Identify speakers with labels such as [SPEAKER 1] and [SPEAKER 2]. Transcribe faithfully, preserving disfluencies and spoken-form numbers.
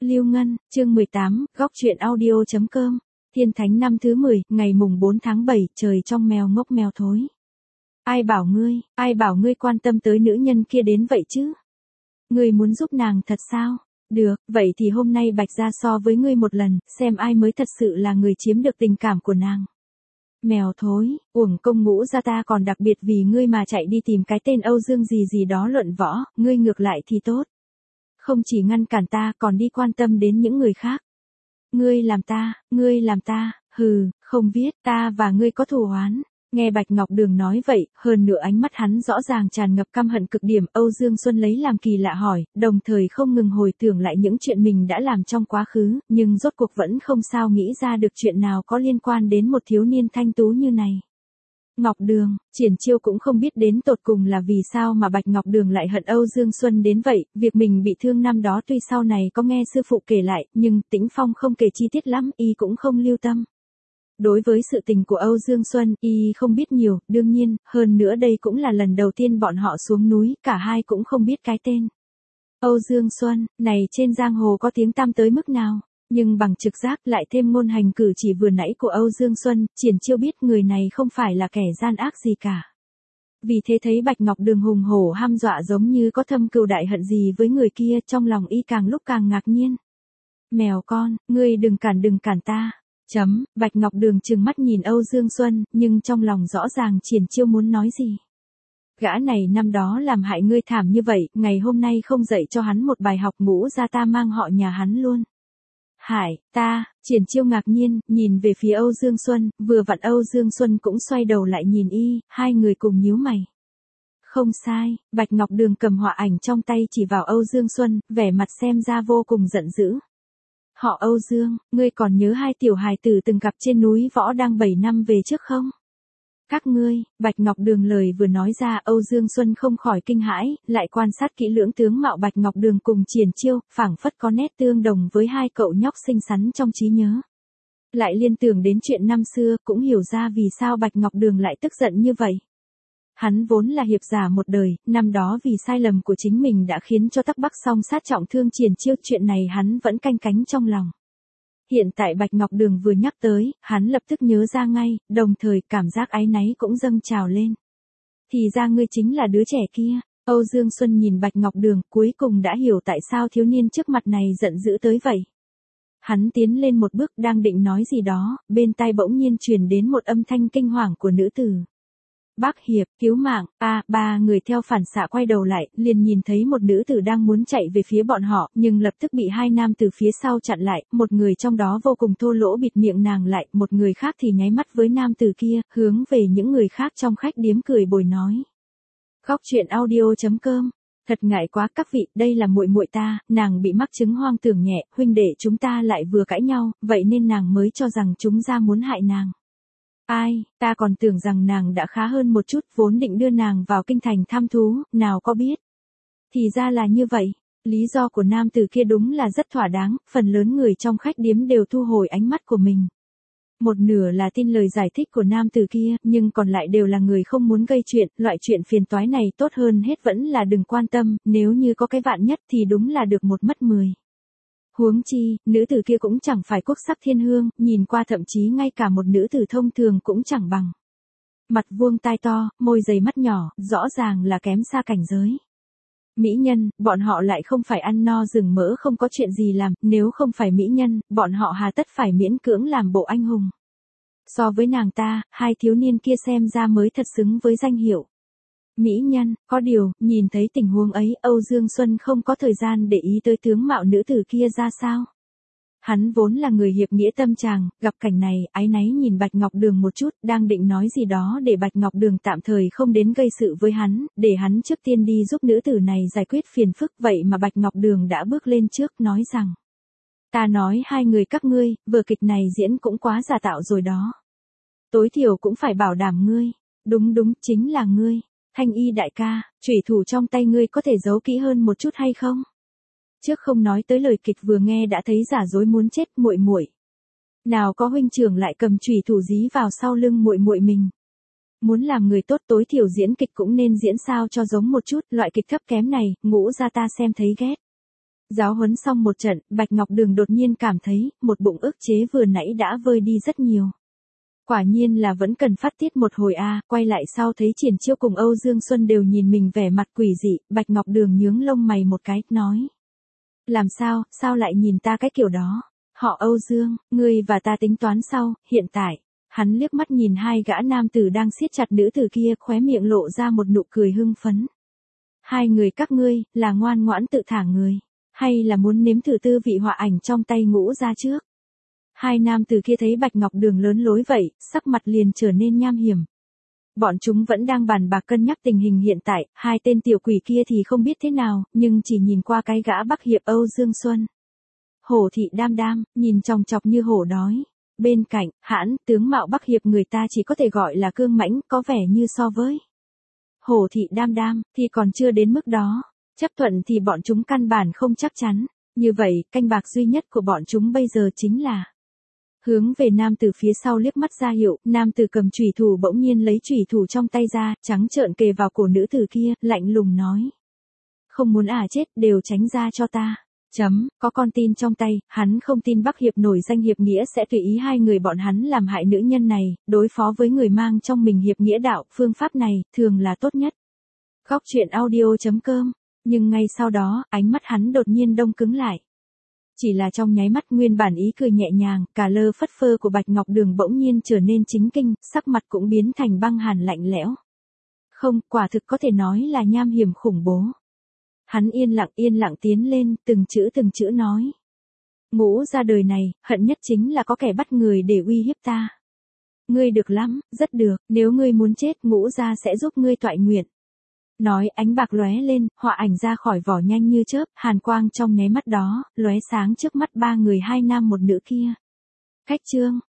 [SPEAKER 1] Lưu Ngân, chương mười tám, góc truyện audio.com. Thiên Thánh năm thứ mười, ngày mùng bốn tháng bảy, trời trong mèo ngốc mèo thối. Ai bảo ngươi, ai bảo ngươi quan tâm tới nữ nhân kia đến vậy chứ? Ngươi muốn giúp nàng thật sao? Được, vậy thì hôm nay Bạch ra so với ngươi một lần, xem ai mới thật sự là người chiếm được tình cảm của nàng. Mèo thối, uổng công ngũ ra ta còn đặc biệt vì ngươi mà chạy đi tìm cái tên Âu Dương gì gì đó luận võ, ngươi ngược lại thì tốt. Không chỉ ngăn cản ta còn đi quan tâm đến những người khác. Ngươi làm ta, ngươi làm ta, hừ, không biết ta và ngươi có thù oán. Nghe Bạch Ngọc Đường nói vậy, hơn nữa ánh mắt hắn rõ ràng tràn ngập căm hận cực điểm. Âu Dương Xuân lấy làm kỳ lạ hỏi, đồng thời không ngừng hồi tưởng lại những chuyện mình đã làm trong quá khứ, nhưng rốt cuộc vẫn không sao nghĩ ra được chuyện nào có liên quan đến một thiếu niên thanh tú như này. Ngọc Đường, Triển Chiêu cũng không biết đến tột cùng là vì sao mà Bạch Ngọc Đường lại hận Âu Dương Xuân đến vậy, việc mình bị thương năm đó tuy sau này có nghe sư phụ kể lại, nhưng Tĩnh Phong không kể chi tiết lắm, y cũng không lưu tâm. Đối với sự tình của Âu Dương Xuân, y không biết nhiều, đương nhiên, hơn nữa đây cũng là lần đầu tiên bọn họ xuống núi, cả hai cũng không biết cái tên. Âu Dương Xuân, này trên giang hồ có tiếng tăm tới mức nào? Nhưng bằng trực giác lại thêm ngôn hành cử chỉ vừa nãy của Âu Dương Xuân, Triển Chiêu biết người này không phải là kẻ gian ác gì cả. Vì thế thấy Bạch Ngọc Đường hùng hổ hăm dọa giống như có thâm cừu đại hận gì với người kia, trong lòng y càng lúc càng ngạc nhiên. Mèo con, ngươi đừng cản đừng cản ta. Chấm, Bạch Ngọc Đường trừng mắt nhìn Âu Dương Xuân, nhưng trong lòng rõ ràng Triển Chiêu muốn nói gì. Gã này năm đó làm hại ngươi thảm như vậy, ngày hôm nay không dạy cho hắn một bài học ngũ ra ta mang họ nhà hắn luôn. Hải, ta, Triển Chiêu ngạc nhiên, nhìn về phía Âu Dương Xuân, vừa vặn Âu Dương Xuân cũng xoay đầu lại nhìn y, hai người cùng nhíu mày. Không sai, Bạch Ngọc Đường cầm họa ảnh trong tay chỉ vào Âu Dương Xuân, vẻ mặt xem ra vô cùng giận dữ. Họ Âu Dương, ngươi còn nhớ hai tiểu hài tử từng gặp trên núi võ đang bảy năm về trước không? Các ngươi, Bạch Ngọc Đường lời vừa nói ra Âu Dương Xuân không khỏi kinh hãi, lại quan sát kỹ lưỡng tướng mạo Bạch Ngọc Đường cùng Triển Chiêu, phảng phất có nét tương đồng với hai cậu nhóc xinh xắn trong trí nhớ. Lại liên tưởng đến chuyện năm xưa, cũng hiểu ra vì sao Bạch Ngọc Đường lại tức giận như vậy. Hắn vốn là hiệp giả một đời, năm đó vì sai lầm của chính mình đã khiến cho Tắc Bắc Song sát trọng thương Triển Chiêu, chuyện này hắn vẫn canh cánh trong lòng. Hiện tại Bạch Ngọc Đường vừa nhắc tới, hắn lập tức nhớ ra ngay, đồng thời cảm giác áy náy cũng dâng trào lên. Thì ra ngươi chính là đứa trẻ kia. Âu Dương Xuân nhìn Bạch Ngọc Đường, cuối cùng đã hiểu tại sao thiếu niên trước mặt này giận dữ tới vậy. Hắn tiến lên một bước đang định nói gì đó, bên tai bỗng nhiên truyền đến một âm thanh kinh hoàng của nữ tử. Bác Hiệp, cứu mạng, a ba người theo phản xạ quay đầu lại, liền nhìn thấy một nữ tử đang muốn chạy về phía bọn họ, nhưng lập tức bị hai nam từ phía sau chặn lại, một người trong đó vô cùng thô lỗ bịt miệng nàng lại, một người khác thì nháy mắt với nam từ kia, hướng về những người khác trong khách điếm cười bồi nói. Góc truyện audio.com. Thật ngại quá các vị, đây là muội muội ta, nàng bị mắc chứng hoang tưởng nhẹ, huynh đệ chúng ta lại vừa cãi nhau, vậy nên nàng mới cho rằng chúng ra muốn hại nàng. Ai, ta còn tưởng rằng nàng đã khá hơn một chút, vốn định đưa nàng vào kinh thành thăm thú, nào có biết. Thì ra là như vậy, lý do của nam tử kia đúng là rất thỏa đáng, phần lớn người trong khách điếm đều thu hồi ánh mắt của mình. Một nửa là tin lời giải thích của nam tử kia, nhưng còn lại đều là người không muốn gây chuyện, loại chuyện phiền toái này tốt hơn hết vẫn là đừng quan tâm, nếu như có cái vạn nhất thì đúng là được một mất mười. Huống chi, nữ tử kia cũng chẳng phải quốc sắc thiên hương, nhìn qua thậm chí ngay cả một nữ tử thông thường cũng chẳng bằng. Mặt vuông tai to, môi dày mắt nhỏ, rõ ràng là kém xa cảnh giới. Mỹ nhân, bọn họ lại không phải ăn no rừng mỡ không có chuyện gì làm, nếu không phải mỹ nhân, bọn họ hà tất phải miễn cưỡng làm bộ anh hùng. So với nàng ta, hai thiếu niên kia xem ra mới thật xứng với danh hiệu. Mỹ nhân, có điều, nhìn thấy tình huống ấy, Âu Dương Xuân không có thời gian để ý tới tướng mạo nữ tử kia ra sao. Hắn vốn là người hiệp nghĩa tâm tràng, gặp cảnh này, áy náy nhìn Bạch Ngọc Đường một chút, đang định nói gì đó để Bạch Ngọc Đường tạm thời không đến gây sự với hắn, để hắn trước tiên đi giúp nữ tử này giải quyết phiền phức, vậy mà Bạch Ngọc Đường đã bước lên trước nói rằng. Ta nói hai người các ngươi, vở kịch này diễn cũng quá giả tạo rồi đó. Tối thiểu cũng phải bảo đảm ngươi. Đúng đúng, chính là ngươi. Thanh Y đại ca, chủy thủ trong tay ngươi có thể giấu kỹ hơn một chút hay không? Trước không nói tới lời kịch vừa nghe đã thấy giả dối muốn chết muội muội. Nào có huynh trưởng lại cầm chủy thủ dí vào sau lưng muội muội mình. Muốn làm người tốt tối thiểu diễn kịch cũng nên diễn sao cho giống một chút, loại kịch thấp kém này, ngũ ra ta xem thấy ghét. Giáo huấn xong một trận, Bạch Ngọc Đường đột nhiên cảm thấy, một bụng ức chế vừa nãy đã vơi đi rất nhiều. Quả nhiên là vẫn cần phát tiết một hồi a, à, quay lại sau thấy Triển Chiêu cùng Âu Dương Xuân đều nhìn mình vẻ mặt quỷ dị, Bạch Ngọc Đường nhướng lông mày một cái, nói. Làm sao, sao lại nhìn ta cái kiểu đó? Họ Âu Dương, ngươi và ta tính toán sau, hiện tại. Hắn liếc mắt nhìn hai gã nam tử đang siết chặt nữ tử kia, khóe miệng lộ ra một nụ cười hưng phấn. Hai người các ngươi, là ngoan ngoãn tự thả người, hay là muốn nếm thử tư vị họa ảnh trong tay Ngũ Gia trước? Hai nam tử kia thấy Bạch Ngọc Đường lớn lối vậy, sắc mặt liền trở nên nham hiểm. Bọn chúng vẫn đang bàn bạc cân nhắc tình hình hiện tại, hai tên tiểu quỷ kia thì không biết thế nào, nhưng chỉ nhìn qua cái gã Bắc Hiệp Âu Dương Xuân. Hổ thị đam đam, nhìn chòng chọc như hổ đói. Bên cạnh, hãn, tướng mạo Bắc Hiệp người ta chỉ có thể gọi là cương mãnh, có vẻ như so với Hổ thị đam đam, thì còn chưa đến mức đó. Chấp thuận thì bọn chúng căn bản không chắc chắn. Như vậy, canh bạc duy nhất của bọn chúng bây giờ chính là hướng về nam tử phía sau liếc mắt ra hiệu, nam tử cầm chủy thủ bỗng nhiên lấy chủy thủ trong tay ra, trắng trợn kề vào cổ nữ tử kia, lạnh lùng nói. Không muốn à chết, đều tránh ra cho ta. Chấm, có con tin trong tay, hắn không tin Bắc Hiệp nổi danh hiệp nghĩa sẽ tùy ý hai người bọn hắn làm hại nữ nhân này, đối phó với người mang trong mình hiệp nghĩa đạo, phương pháp này, thường là tốt nhất. Góc truyện audio chấm com, nhưng ngay sau đó, ánh mắt hắn đột nhiên đông cứng lại. Chỉ là trong nháy mắt nguyên bản ý cười nhẹ nhàng, cả lơ phất phơ của Bạch Ngọc Đường bỗng nhiên trở nên chính kinh, sắc mặt cũng biến thành băng hàn lạnh lẽo. Không, quả thực có thể nói là nham hiểm khủng bố. Hắn yên lặng yên lặng tiến lên, từng chữ từng chữ nói. Ngũ Gia đời này, hận nhất chính là có kẻ bắt người để uy hiếp ta. Ngươi được lắm, rất được, nếu ngươi muốn chết Ngũ Gia sẽ giúp ngươi toại nguyện. Nói ánh bạc lóe lên, họa ảnh ra khỏi vỏ nhanh như chớp, hàn quang trong nháy mắt đó, lóe sáng trước mắt ba người hai nam một nữ kia. Cách chương.